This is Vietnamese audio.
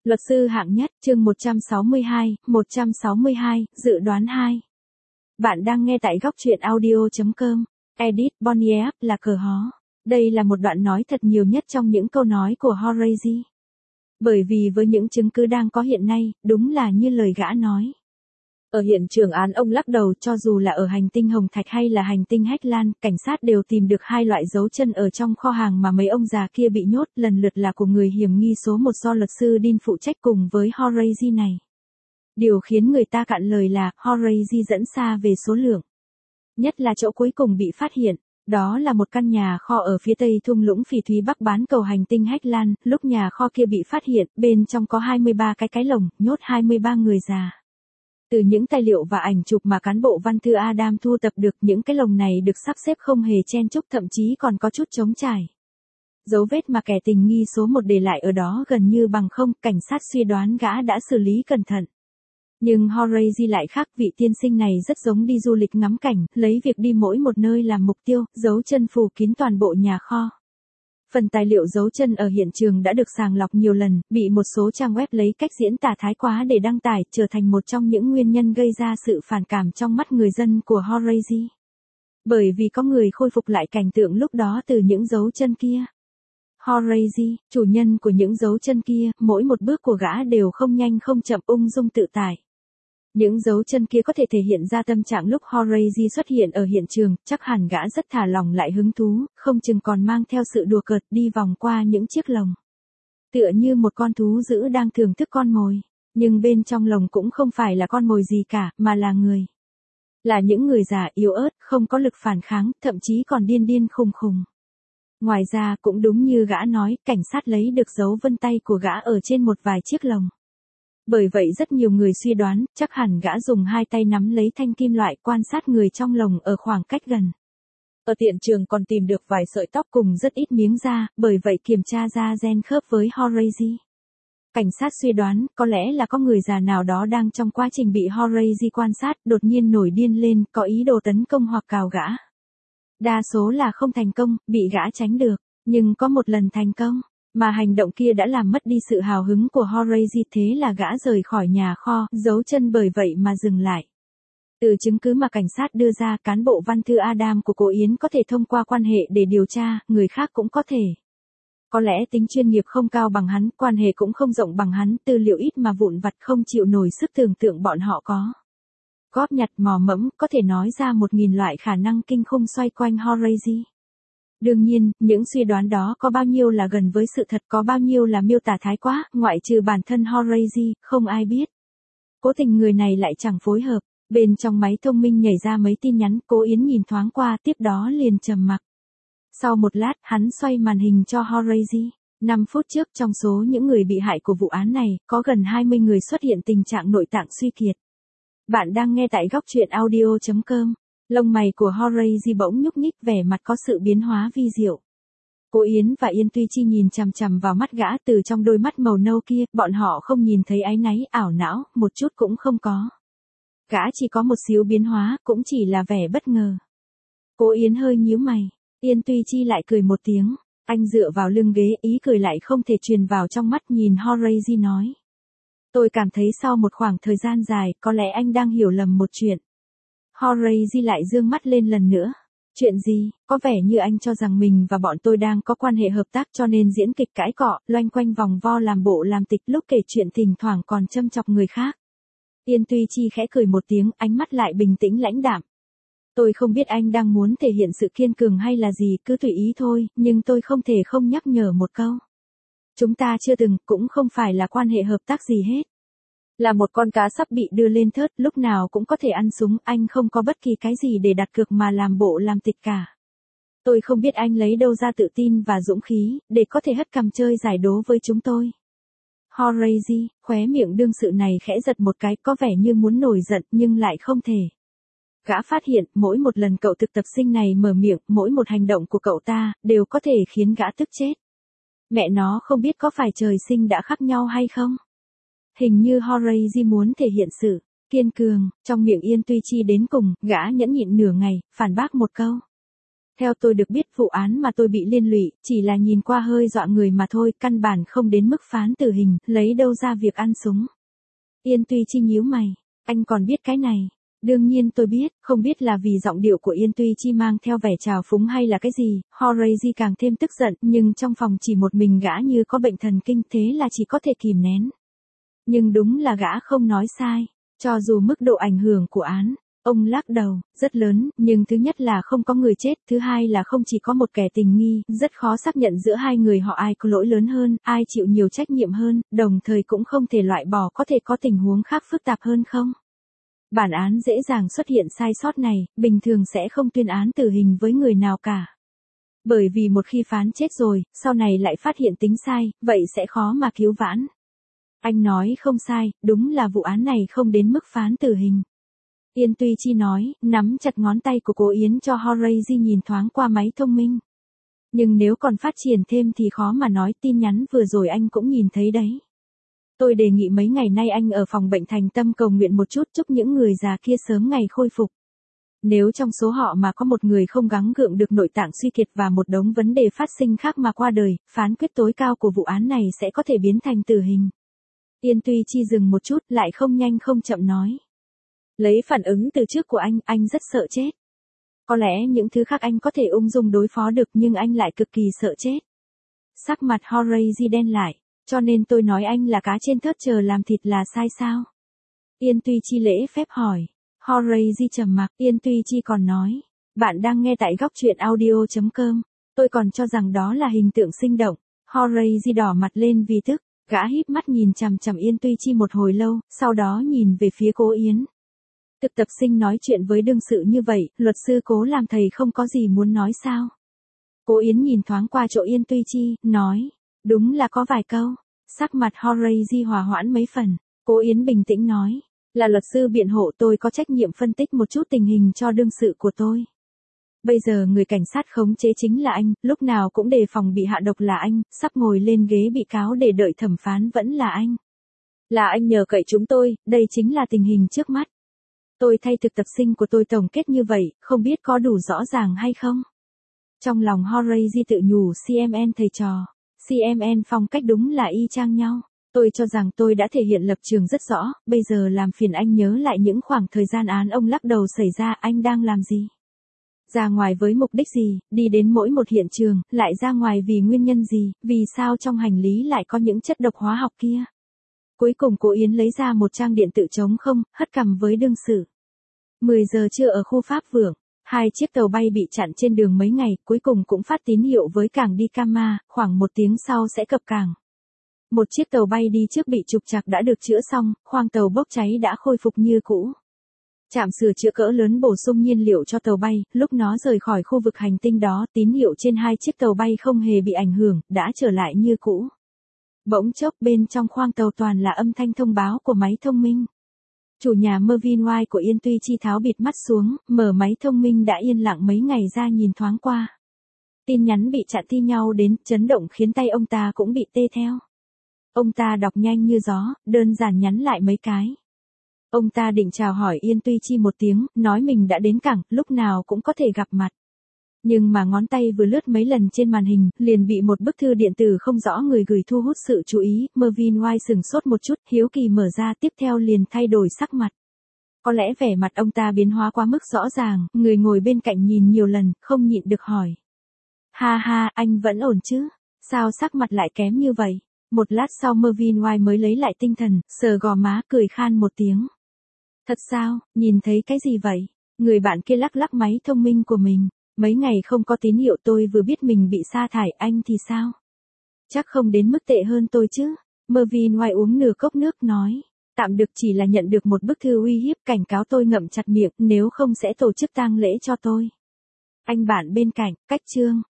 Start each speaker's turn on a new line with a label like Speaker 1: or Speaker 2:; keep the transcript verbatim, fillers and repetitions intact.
Speaker 1: Luật sư hạng nhất, chương một trăm sáu mươi hai, một trăm sáu mươi hai, dự đoán hai. Bạn đang nghe tại góc truyện audio chấm com. Edit Bonnier là cờ hó. Đây là một đoạn nói thật nhiều nhất trong những câu nói của Horace. Bởi vì với những chứng cứ đang có hiện nay, đúng là như lời gã nói. Ở hiện trường án ông lắc đầu, cho dù là ở hành tinh Hồng Thạch hay là hành tinh Hách Lan, cảnh sát đều tìm được hai loại dấu chân ở trong kho hàng mà mấy ông già kia bị nhốt, lần lượt là của người hiểm nghi số một do luật sư Dean phụ trách cùng với Horace này. Điều khiến người ta cạn lời là Horace dẫn xa về số lượng. Nhất là chỗ cuối cùng bị phát hiện, đó là một căn nhà kho ở phía tây thung lũng phỉ thúy bắc bán cầu hành tinh Hách Lan. Lúc nhà kho kia bị phát hiện, bên trong có hai mươi ba cái cái lồng, nhốt hai mươi ba người già. Từ những tài liệu và ảnh chụp mà cán bộ văn thư Adam thu tập được, những cái lồng này được sắp xếp không hề chen chúc, thậm chí còn có chút trống trải. Dấu vết mà kẻ tình nghi số một để lại ở đó gần như bằng không, cảnh sát suy đoán gã đã xử lý cẩn thận. Nhưng Horace lại khác, vị tiên sinh này rất giống đi du lịch ngắm cảnh, lấy việc đi mỗi một nơi làm mục tiêu, dấu chân phủ kín toàn bộ nhà kho. Phần tài liệu dấu chân ở hiện trường đã được sàng lọc nhiều lần, bị một số trang web lấy cách diễn tả thái quá để đăng tải, trở thành một trong những nguyên nhân gây ra sự phản cảm trong mắt người dân của Horace. Bởi vì có người khôi phục lại cảnh tượng lúc đó từ những dấu chân kia. Horace, chủ nhân của những dấu chân kia, mỗi một bước của gã đều không nhanh không chậm, ung dung tự tại. Những dấu chân kia có thể thể hiện ra tâm trạng lúc Horace xuất hiện ở hiện trường, chắc hẳn gã rất thả lỏng lại hứng thú, không chừng còn mang theo sự đùa cợt đi vòng qua những chiếc lồng. Tựa như một con thú dữ đang thưởng thức con mồi, nhưng bên trong lồng cũng không phải là con mồi gì cả, mà là người. Là những người già yếu ớt, không có lực phản kháng, thậm chí còn điên điên khùng khùng. Ngoài ra cũng đúng như gã nói, cảnh sát lấy được dấu vân tay của gã ở trên một vài chiếc lồng. Bởi vậy rất nhiều người suy đoán, chắc hẳn gã dùng hai tay nắm lấy thanh kim loại quan sát người trong lồng ở khoảng cách gần. Ở hiện trường còn tìm được vài sợi tóc cùng rất ít miếng da, bởi vậy kiểm tra ra gen khớp với Horace. Cảnh sát suy đoán, có lẽ là có người già nào đó đang trong quá trình bị Horace quan sát, đột nhiên nổi điên lên, có ý đồ tấn công hoặc cào gã. Đa số là không thành công, bị gã tránh được, nhưng có một lần thành công. Mà hành động kia đã làm mất đi sự hào hứng của Horace, thế là gã rời khỏi nhà kho, dấu chân bởi vậy mà dừng lại. Từ chứng cứ mà cảnh sát đưa ra, cán bộ văn thư Adam của cô Yến có thể thông qua quan hệ để điều tra, người khác cũng có thể. Có lẽ tính chuyên nghiệp không cao bằng hắn, quan hệ cũng không rộng bằng hắn, tư liệu ít mà vụn vặt không chịu nổi sức tưởng tượng bọn họ có. Góp nhặt mò mẫm, có thể nói ra một nghìn loại khả năng kinh khủng xoay quanh Horace. Đương nhiên, những suy đoán đó có bao nhiêu là gần với sự thật, có bao nhiêu là miêu tả thái quá, ngoại trừ bản thân Horace, không ai biết. Cố tình người này lại chẳng phối hợp, bên trong máy thông minh nhảy ra mấy tin nhắn, Cố Yến nhìn thoáng qua, tiếp đó liền trầm mặc. Sau một lát, hắn xoay màn hình cho Horace. năm phút trước, trong số những người bị hại của vụ án này, có gần hai mươi người xuất hiện tình trạng nội tạng suy kiệt. Bạn đang nghe tại góc truyện audio chấm com. Lông mày của Horace bỗng nhúc nhích, vẻ mặt có sự biến hóa vi diệu. Cố Yến và Yên Tuy Chi nhìn chằm chằm vào mắt gã, từ trong đôi mắt màu nâu kia, bọn họ không nhìn thấy áy náy, ảo não, một chút cũng không có. Gã chỉ có một xíu biến hóa, cũng chỉ là vẻ bất ngờ. Cố Yến hơi nhíu mày, Yên Tuy Chi lại cười một tiếng, anh dựa vào lưng ghế, ý cười lại không thể truyền vào trong mắt, nhìn Horace nói. Tôi cảm thấy sau một khoảng thời gian dài, có lẽ anh đang hiểu lầm một chuyện. Horace lại dương mắt lên lần nữa. Chuyện gì? Có vẻ như anh cho rằng mình và bọn tôi đang có quan hệ hợp tác, cho nên diễn kịch cãi cọ, loanh quanh vòng vo làm bộ làm tịch, lúc kể chuyện thỉnh thoảng còn châm chọc người khác. Yên Tuy Chi khẽ cười một tiếng, ánh mắt lại bình tĩnh lãnh đạm. Tôi không biết anh đang muốn thể hiện sự kiên cường hay là gì, cứ tùy ý thôi, nhưng tôi không thể không nhắc nhở một câu. Chúng ta chưa từng, cũng không phải là quan hệ hợp tác gì hết. Là một con cá sắp bị đưa lên thớt, lúc nào cũng có thể ăn súng, anh không có bất kỳ cái gì để đặt cược mà làm bộ làm tịch cả. Tôi không biết anh lấy đâu ra tự tin và dũng khí, để có thể hất cằm chơi giải đố với chúng tôi. Horace, khóe miệng đương sự này khẽ giật một cái, có vẻ như muốn nổi giận, nhưng lại không thể. Gã phát hiện, mỗi một lần cậu thực tập sinh này mở miệng, mỗi một hành động của cậu ta, đều có thể khiến gã tức chết. Mẹ nó không biết có phải trời sinh đã khác nhau hay không? Hình như Horace muốn thể hiện sự kiên cường, trong miệng Yên Tuy Chi đến cùng, gã nhẫn nhịn nửa ngày, phản bác một câu. Theo tôi được biết vụ án mà tôi bị liên lụy, chỉ là nhìn qua hơi dọa người mà thôi, căn bản không đến mức phán tử hình, lấy đâu ra việc ăn súng. Yên Tuy Chi nhíu mày, anh còn biết cái này. Đương nhiên tôi biết, không biết là vì giọng điệu của Yên Tuy Chi mang theo vẻ trào phúng hay là cái gì, Horace càng thêm tức giận, nhưng trong phòng chỉ một mình gã như có bệnh thần kinh, thế là chỉ có thể kìm nén. Nhưng đúng là gã không nói sai, cho dù mức độ ảnh hưởng của án, ông lắc đầu, rất lớn, nhưng thứ nhất là không có người chết, thứ hai là không chỉ có một kẻ tình nghi, rất khó xác nhận giữa hai người họ ai có lỗi lớn hơn, ai chịu nhiều trách nhiệm hơn, đồng thời cũng không thể loại bỏ có thể có tình huống khác phức tạp hơn không. Bản án dễ dàng xuất hiện sai sót này, bình thường sẽ không tuyên án tử hình với người nào cả. Bởi vì một khi phán chết rồi, sau này lại phát hiện tính sai, vậy sẽ khó mà cứu vãn. Anh nói không sai, đúng là vụ án này không đến mức phán tử hình. Yên Tuy Chi nói, nắm chặt ngón tay của cô Yến cho Horace nhìn thoáng qua máy thông minh. Nhưng nếu còn phát triển thêm thì khó mà nói, tin nhắn vừa rồi anh cũng nhìn thấy đấy. Tôi đề nghị mấy ngày nay anh ở phòng bệnh thành tâm cầu nguyện một chút, chúc những người già kia sớm ngày khôi phục. Nếu trong số họ mà có một người không gắng gượng được nội tạng suy kiệt và một đống vấn đề phát sinh khác mà qua đời, phán quyết tối cao của vụ án này sẽ có thể biến thành tử hình. Yên Tuy Chi dừng một chút, lại không nhanh không chậm nói. Lấy phản ứng từ trước của anh, anh rất sợ chết. Có lẽ những thứ khác anh có thể ung dung đối phó được nhưng anh lại cực kỳ sợ chết. Sắc mặt Horace đen lại, cho nên tôi nói anh là cá trên thớt chờ làm thịt là sai sao? Yên Tuy Chi lễ phép hỏi. Horace trầm mặc, Yên Tuy Chi còn nói. Bạn đang nghe tại góc truyện audio chấm com. Tôi còn cho rằng đó là hình tượng sinh động. Horace đỏ mặt lên vì tức, gã híp mắt nhìn chằm chằm Yên Tuy Chi một hồi lâu, sau đó nhìn về phía cô Yến. Thực tập sinh nói chuyện với đương sự như vậy, luật sư Cố làm thầy không có gì muốn nói sao? Cố Yến nhìn thoáng qua chỗ Yên Tuy Chi, nói. Đúng là có vài câu. Sắc mặt Horace hòa hoãn mấy phần. Cố Yến bình tĩnh nói. Là luật sư biện hộ, tôi có trách nhiệm phân tích một chút tình hình cho đương sự của tôi. Bây giờ người cảnh sát khống chế chính là anh, lúc nào cũng đề phòng bị hạ độc là anh, sắp ngồi lên ghế bị cáo để đợi thẩm phán vẫn là anh. Là anh nhờ cậy chúng tôi, đây chính là tình hình trước mắt. Tôi thay thực tập sinh của tôi tổng kết như vậy, không biết có đủ rõ ràng hay không? Trong lòng Horace tự nhủ xê em en thầy trò. xê em en phong cách đúng là y chang nhau. Tôi cho rằng tôi đã thể hiện lập trường rất rõ, bây giờ làm phiền anh nhớ lại những khoảng thời gian án ông lắc đầu xảy ra, anh đang làm gì? Ra ngoài với mục đích gì, đi đến mỗi một hiện trường, lại ra ngoài vì nguyên nhân gì, vì sao trong hành lý lại có những chất độc hóa học kia? Cuối cùng cô Yến lấy ra một trang điện tử trống không, hất cằm với đương sự. mười giờ trưa ở khu Pháp Vượng, hai chiếc tàu bay bị chặn trên đường mấy ngày, cuối cùng cũng phát tín hiệu với cảng Dikama, khoảng một tiếng sau sẽ cập cảng. Một chiếc tàu bay đi trước bị trục trặc đã được chữa xong, khoang tàu bốc cháy đã khôi phục như cũ. Trạm sửa chữa cỡ lớn bổ sung nhiên liệu cho tàu bay, lúc nó rời khỏi khu vực hành tinh đó, tín hiệu trên hai chiếc tàu bay không hề bị ảnh hưởng, đã trở lại như cũ. Bỗng chốc bên trong khoang tàu toàn là âm thanh thông báo của máy thông minh. Chủ nhà Mervyn White của Yên Tuy Chi tháo bịt mắt xuống, mở máy thông minh đã yên lặng mấy ngày ra nhìn thoáng qua. Tin nhắn bị chặn thi nhau đến, chấn động khiến tay ông ta cũng bị tê theo. Ông ta đọc nhanh như gió, đơn giản nhắn lại mấy cái. Ông ta định chào hỏi Yên Tuy Chi một tiếng, nói mình đã đến cảng, lúc nào cũng có thể gặp mặt. Nhưng mà ngón tay vừa lướt mấy lần trên màn hình, liền bị một bức thư điện tử không rõ người gửi thu hút sự chú ý, Mervyn White sừng sốt một chút, hiếu kỳ mở ra, tiếp theo liền thay đổi sắc mặt. Có lẽ vẻ mặt ông ta biến hóa quá mức rõ ràng, người ngồi bên cạnh nhìn nhiều lần, không nhịn được hỏi. Ha ha, anh vẫn ổn chứ? Sao sắc mặt lại kém như vậy? Một lát sau Mervyn White mới lấy lại tinh thần, sờ gò má cười khan một tiếng. Thật sao, nhìn thấy cái gì vậy? Người bạn kia lắc lắc máy thông minh của mình. Mấy ngày không có tín hiệu, tôi vừa biết mình bị sa thải, anh thì sao? Chắc không đến mức tệ hơn tôi chứ? Mervyn White uống nửa cốc nước nói. Tạm được, chỉ là nhận được một bức thư uy hiếp cảnh cáo tôi ngậm chặt miệng, nếu không sẽ tổ chức tang lễ cho tôi. Anh bạn bên cạnh, cách chương.